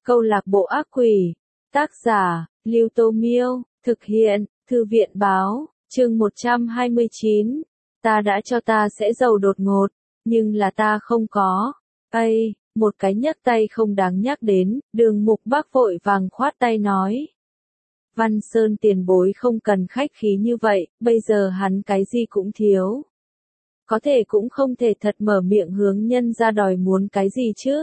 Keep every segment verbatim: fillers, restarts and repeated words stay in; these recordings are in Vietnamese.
Câu lạc bộ ác quỷ. Tác giả, Lưu Tô Miêu. Thực hiện, Thư viện báo. Chương một trăm hai mươi chín. Ta đã cho ta sẽ giàu đột ngột, nhưng là ta không có. Ây, một cái nhấc tay không đáng nhắc đến, Đường Mục Bác vội vàng khoát tay nói. Văn Sơn tiền bối không cần khách khí như vậy, bây giờ hắn cái gì cũng thiếu. Có thể cũng không thể thật mở miệng hướng nhân ra đòi muốn cái gì chứ.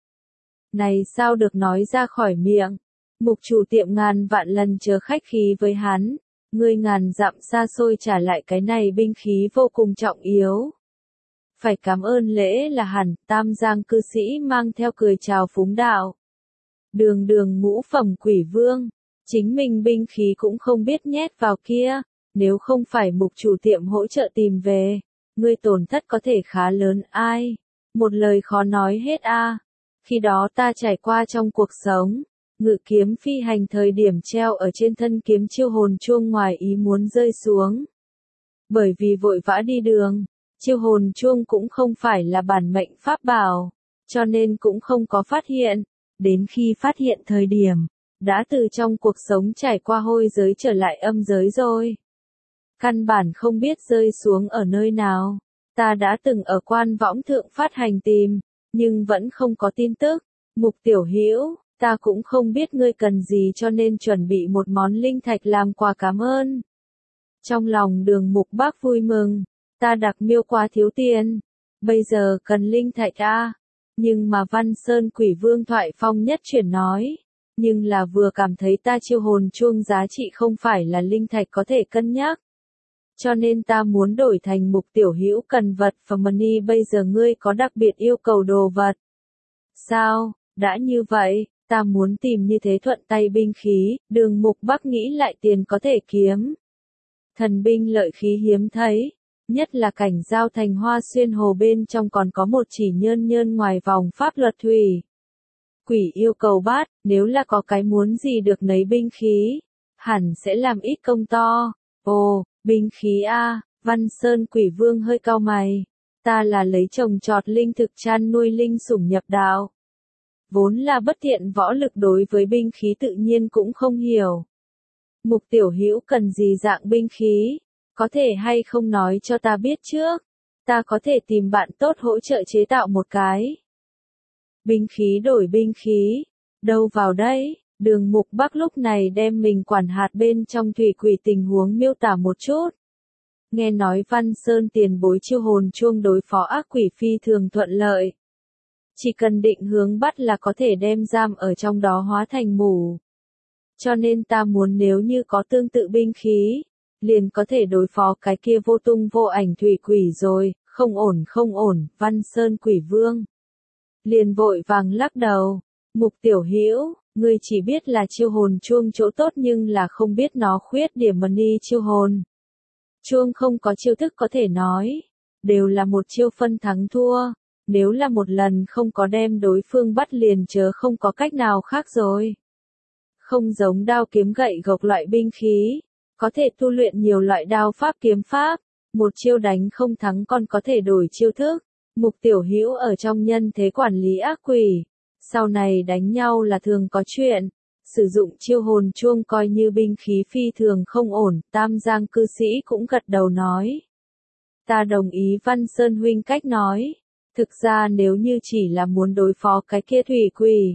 Này sao được nói ra khỏi miệng. Mục chủ tiệm ngàn vạn lần chớ khách khí với hắn. Ngươi ngàn dặm xa xôi trả lại cái này binh khí vô cùng trọng yếu. Phải cảm ơn lễ là hẳn, Tam Giang cư sĩ mang theo cười chào phúng đạo. Đường đường ngũ phẩm quỷ vương, chính mình binh khí cũng không biết nhét vào kia, nếu không phải mục chủ tiệm hỗ trợ tìm về, ngươi tổn thất có thể khá lớn ai, một lời khó nói hết a. Khi đó ta trải qua trong cuộc sống, ngự kiếm phi hành thời điểm treo ở trên thân kiếm chiêu hồn chuông ngoài ý muốn rơi xuống. Bởi vì vội vã đi đường, chiêu hồn chuông cũng không phải là bản mệnh pháp bảo, cho nên cũng không có phát hiện. Đến khi phát hiện thời điểm, đã từ trong cuộc sống trải qua hôi giới trở lại âm giới rồi. Căn bản không biết rơi xuống ở nơi nào. Ta đã từng ở quan võng thượng phát hành tìm, nhưng vẫn không có tin tức. Mục tiểu hữu, ta cũng không biết ngươi cần gì cho nên chuẩn bị một món linh thạch làm quà cảm ơn. Trong lòng Đường Mục Bác vui mừng, ta đặc miêu quá thiếu tiền, bây giờ cần linh thạch a. Nhưng mà Văn Sơn Quỷ Vương thoại phong nhất chuyển nói, nhưng là vừa cảm thấy ta chiêu hồn chuông giá trị không phải là linh thạch có thể cân nhắc. Cho nên ta muốn đổi thành mục tiểu hữu cần vật và money, bây giờ ngươi có đặc biệt yêu cầu đồ vật. Sao, đã như vậy, ta muốn tìm như thế thuận tay binh khí, Đường Mục Bác nghĩ lại tiền có thể kiếm. Thần binh lợi khí hiếm thấy, nhất là cảnh giao thành Hoa Xuyên Hồ bên trong còn có một chỉ nhơn nhơn ngoài vòng pháp luật thủy. Quỷ yêu cầu bát, nếu là có cái muốn gì được nấy binh khí, hẳn sẽ làm ít công to. Ồ, binh khí a, Văn Sơn Quỷ Vương hơi cau mày. Ta là lấy trồng trọt linh thực chăn nuôi linh sủng nhập đạo. Vốn là bất thiện võ lực, đối với binh khí tự nhiên cũng không hiểu. Mục tiểu hữu cần gì dạng binh khí, có thể hay không nói cho ta biết trước, ta có thể tìm bạn tốt hỗ trợ chế tạo một cái. Binh khí đổi binh khí, đâu vào đây, Đường Mục Bác lúc này đem mình quản hạt bên trong thủy quỷ tình huống miêu tả một chút. Nghe nói Văn Sơn tiền bối chiêu hồn chuông đối phó ác quỷ phi thường thuận lợi. Chỉ cần định hướng bắt là có thể đem giam ở trong đó hóa thành mù. Cho nên ta muốn nếu như có tương tự binh khí, liền có thể đối phó cái kia vô tung vô ảnh thủy quỷ rồi, không ổn không ổn, Văn Sơn Quỷ Vương. Liền vội vàng lắc đầu, mục tiểu hữu, ngươi chỉ biết là chiêu hồn chuông chỗ tốt nhưng là không biết nó khuyết điểm money chiêu hồn. Chuông không có chiêu thức có thể nói, đều là một chiêu phân thắng thua, nếu là một lần không có đem đối phương bắt liền chớ không có cách nào khác rồi. Không giống đao kiếm gậy gộc loại binh khí, có thể tu luyện nhiều loại đao pháp kiếm pháp, một chiêu đánh không thắng còn có thể đổi chiêu thức. Mục tiểu hữu ở trong nhân thế quản lý ác quỷ, sau này đánh nhau là thường có chuyện, sử dụng chiêu hồn chuông coi như binh khí phi thường không ổn. Tam Giang cư sĩ cũng gật đầu nói. Ta đồng ý Văn Sơn huynh cách nói, thực ra nếu như chỉ là muốn đối phó cái kia thủy quỷ,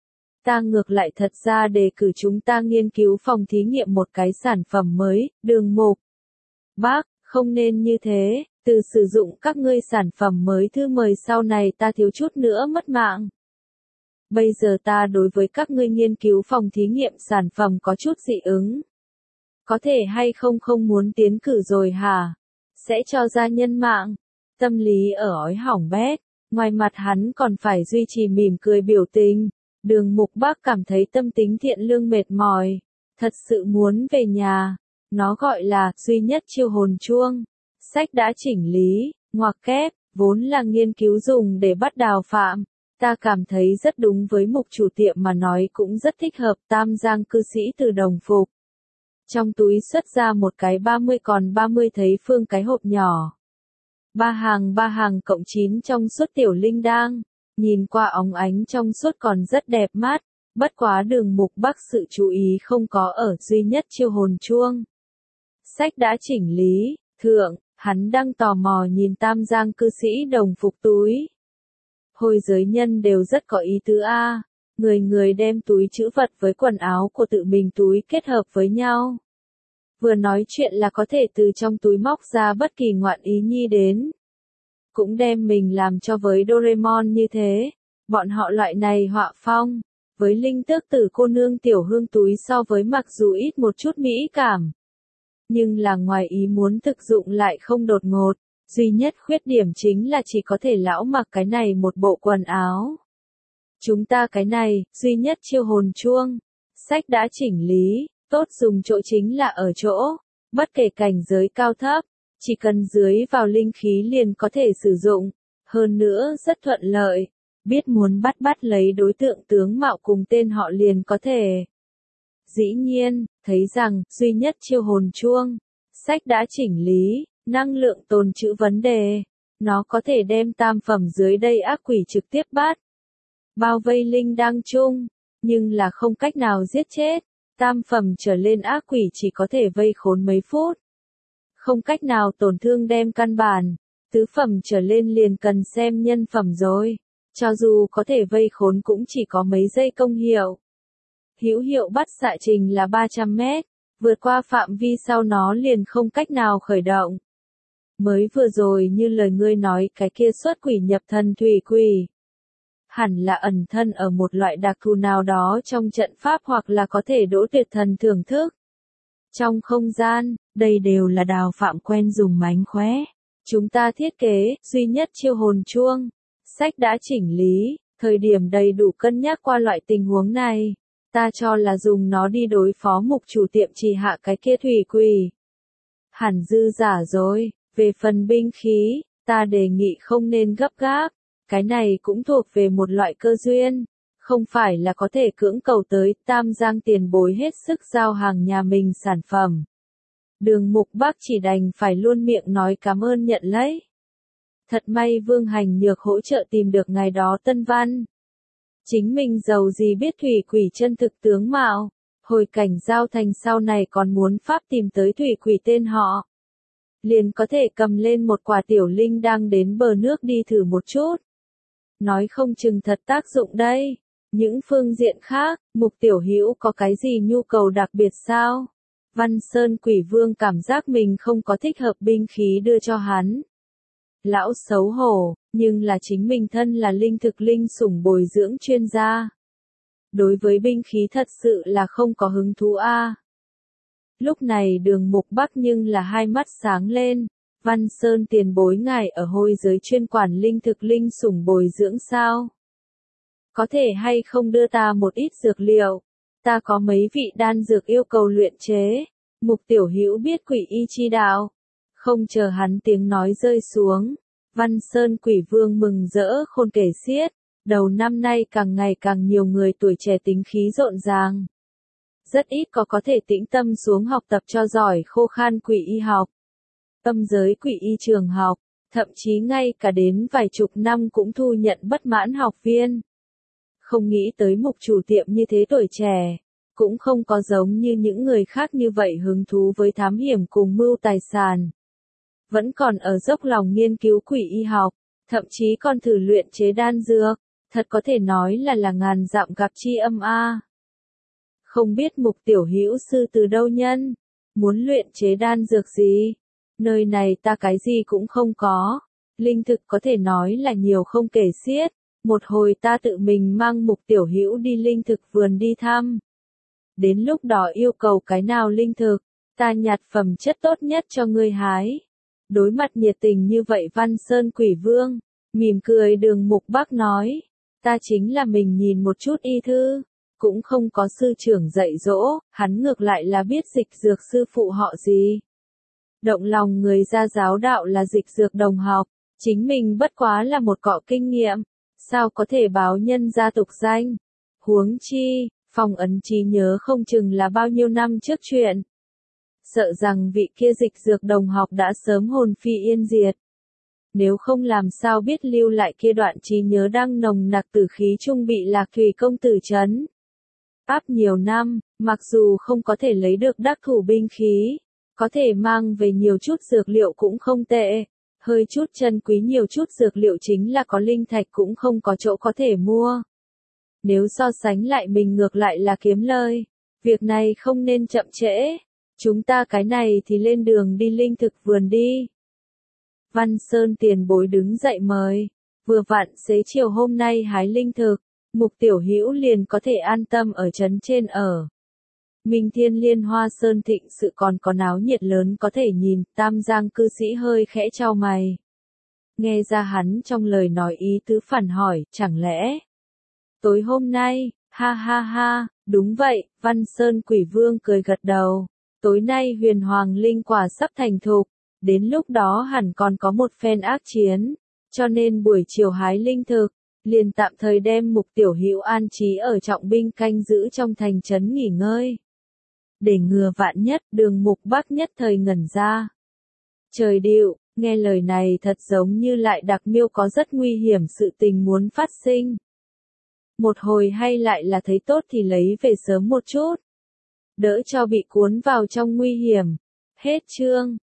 ta ngược lại thật ra đề cử chúng ta nghiên cứu phòng thí nghiệm một cái sản phẩm mới. Đường Mục Bác, không nên như thế, từ sử dụng các ngươi sản phẩm mới thứ mười sau này ta thiếu chút nữa mất mạng. Bây giờ ta đối với các ngươi nghiên cứu phòng thí nghiệm sản phẩm có chút dị ứng. Có thể hay không không muốn tiến cử rồi hả? Sẽ cho ra nhân mạng. Tâm lý ở ói hỏng bét, ngoài mặt hắn còn phải duy trì mỉm cười biểu tình. Đường Mục Bác cảm thấy tâm tính thiện lương mệt mỏi, thật sự muốn về nhà. Nó gọi là duy nhất chiêu hồn chuông. Sách đã chỉnh lý, ngoặc kép, vốn là nghiên cứu dùng để bắt đào phạm. Ta cảm thấy rất đúng với mục chủ tiệm mà nói cũng rất thích hợp. Tam Giang cư sĩ từ đồng phục. Trong túi xuất ra một cái ba mươi còn ba mươi thấy phương cái hộp nhỏ. Ba hàng ba hàng cộng chín trong suốt tiểu linh đang. Nhìn qua óng ánh trong suốt còn rất đẹp mắt. Bất quá Đường Mục Bắc sự chú ý không có ở duy nhất chiêu hồn chuông. Sách đã chỉnh lý, thượng, hắn đang tò mò nhìn Tam Giang cư sĩ đồng phục túi. Hồi giới nhân đều rất có ý tứ a, người người đem túi trữ vật với quần áo của tự mình túi kết hợp với nhau. Vừa nói chuyện là có thể từ trong túi móc ra bất kỳ ngoạn ý nhi đến. Cũng đem mình làm cho với Doraemon như thế, bọn họ loại này họa phong, với linh tước tử cô nương tiểu hương túi so với mặc dù ít một chút mỹ cảm. Nhưng là ngoài ý muốn thực dụng lại không đột ngột, duy nhất khuyết điểm chính là chỉ có thể lão mặc cái này một bộ quần áo. Chúng ta cái này, duy nhất chiêu hồn chuông, sách đã chỉnh lý, tốt dùng chỗ chính là ở chỗ, bất kể cảnh giới cao thấp, chỉ cần dưới vào linh khí liền có thể sử dụng, hơn nữa rất thuận lợi, biết muốn bắt bắt lấy đối tượng tướng mạo cùng tên họ liền có thể. Dĩ nhiên, thấy rằng, duy nhất chiêu hồn chuông, sách đã chỉnh lý, năng lượng tồn trữ vấn đề, nó có thể đem tam phẩm dưới đây ác quỷ trực tiếp bắt. Bao vây linh đang chung, nhưng là không cách nào giết chết, tam phẩm trở lên ác quỷ chỉ có thể vây khốn mấy phút. Không cách nào tổn thương đem căn bản, tứ phẩm trở lên liền cần xem nhân phẩm rồi, cho dù có thể vây khốn cũng chỉ có mấy giây công hiệu. Hữu hiệu bắt xạ trình là ba trăm mét, vượt qua phạm vi sau nó liền không cách nào khởi động. Mới vừa rồi như lời ngươi nói cái kia xuất quỷ nhập thần thủy quỷ. Hẳn là ẩn thân ở một loại đặc thù nào đó trong trận pháp hoặc là có thể đỗ tuyệt thần thưởng thức. Trong không gian, đây đều là Đào Phạm quen dùng mánh khóe. Chúng ta thiết kế, duy nhất chiêu hồn chuông. Sách đã chỉnh lý, thời điểm đầy đủ cân nhắc qua loại tình huống này. Ta cho là dùng nó đi đối phó mục chủ tiệm trì hạ cái kia thủy quỷ. Hẳn dư giả rồi, về phần binh khí, ta đề nghị không nên gấp gáp. Cái này cũng thuộc về một loại cơ duyên. Không phải là có thể cưỡng cầu tới Tam Giang tiền bối hết sức giao hàng nhà mình sản phẩm. Đường Mục Bắc chỉ đành phải luôn miệng nói cảm ơn nhận lấy. Thật may Vương Hành Nhược hỗ trợ tìm được ngày đó tân văn. Chính mình giàu gì biết thủy quỷ chân thực tướng mạo, hồi cảnh giao thành sau này còn muốn pháp tìm tới thủy quỷ tên họ. Liền có thể cầm lên một quả tiểu linh đang đến bờ nước đi thử một chút. Nói không chừng thật tác dụng đây. Những phương diện khác, Mục Tiểu Hữu có cái gì nhu cầu đặc biệt sao? Văn Sơn Quỷ Vương cảm giác mình không có thích hợp binh khí đưa cho hắn. Lão xấu hổ, nhưng là chính mình thân là linh thực linh sủng bồi dưỡng chuyên gia. Đối với binh khí thật sự là không có hứng thú a. Lúc này Đường Mục Bắc nhưng là hai mắt sáng lên. Văn Sơn tiền bối ngài ở hôi giới chuyên quản linh thực linh sủng bồi dưỡng sao? Có thể hay không đưa ta một ít dược liệu? Ta có mấy vị đan dược yêu cầu luyện chế. Mục Tiểu Hữu biết quỷ y chi đạo. Không chờ hắn tiếng nói rơi xuống. Văn Sơn Quỷ Vương mừng rỡ khôn kể xiết. Đầu năm nay càng ngày càng nhiều người tuổi trẻ tính khí rộn ràng. Rất ít có có thể tĩnh tâm xuống học tập cho giỏi khô khan quỷ y học. Âm giới quỷ y trường học, thậm chí ngay cả đến vài chục năm cũng thu nhận bất mãn học viên. Không nghĩ tới mục chủ tiệm như thế tuổi trẻ, cũng không có giống như những người khác như vậy hứng thú với thám hiểm cùng mưu tài sản. Vẫn còn ở dốc lòng nghiên cứu quỷ y học, thậm chí còn thử luyện chế đan dược, thật có thể nói là là ngàn dặm gặp chi âm a. Không biết Mục Tiểu Hữu sư từ đâu nhân, muốn luyện chế đan dược gì? Nơi này ta cái gì cũng không có, linh thực có thể nói là nhiều không kể xiết. Một hồi ta tự mình mang Mục Tiểu Hữu đi linh thực vườn đi thăm. Đến lúc đó yêu cầu cái nào linh thực, ta nhặt phẩm chất tốt nhất cho ngươi hái. Đối mặt nhiệt tình như vậy Văn Sơn Quỷ Vương, mỉm cười Đường Mục Bắc nói, ta chính là mình nhìn một chút y thư, cũng không có sư trưởng dạy dỗ, hắn ngược lại là biết dịch dược sư phụ họ gì. Động lòng người ra giáo đạo là dịch dược đồng học, chính mình bất quá là một cọ kinh nghiệm. Sao có thể báo nhân gia tục danh? Huống chi, phong ấn trí nhớ không chừng là bao nhiêu năm trước chuyện. Sợ rằng vị kia dịch dược đồng học đã sớm hồn phi yên diệt. Nếu không làm sao biết lưu lại kia đoạn trí nhớ đang nồng nặc tử khí trung bị Lạc Thủy công tử trấn. áp nhiều năm, mặc dù không có thể lấy được đắc thủ binh khí, có thể mang về nhiều chút dược liệu cũng không tệ. Hơi chút chân quý nhiều chút dược liệu chính là có linh thạch cũng không có chỗ có thể mua. Nếu so sánh lại mình ngược lại là kiếm lời. Việc này không nên chậm trễ. Chúng ta cái này thì lên đường đi linh thực vườn đi. Văn Sơn tiền bối đứng dậy mời. Vừa vặn xế chiều hôm nay hái linh thực, Mục Tiểu Hữu liền có thể an tâm ở trấn trên ở. Minh Thiên Liên Hoa Sơn thịnh sự còn có náo nhiệt lớn có thể nhìn, Tam Giang cư sĩ hơi khẽ chau mày. Nghe ra hắn trong lời nói ý tứ phản hỏi, chẳng lẽ tối hôm nay, ha ha ha, đúng vậy, Văn Sơn Quỷ Vương cười gật đầu. Tối nay huyền hoàng linh quả sắp thành thục, đến lúc đó hẳn còn có một phen ác chiến, cho nên buổi chiều hái linh thực, liền tạm thời đem Mục Tiểu Hữu an trí ở trọng binh canh giữ trong thành trấn nghỉ ngơi. Để ngừa vạn nhất, Đường Mục Bắc nhất thời ngẩn ra. Trời điệu, nghe lời này thật giống như lại đặc miêu có rất nguy hiểm sự tình muốn phát sinh. Một hồi hay lại là thấy tốt thì lấy về sớm một chút. Đỡ cho bị cuốn vào trong nguy hiểm. Hết chương.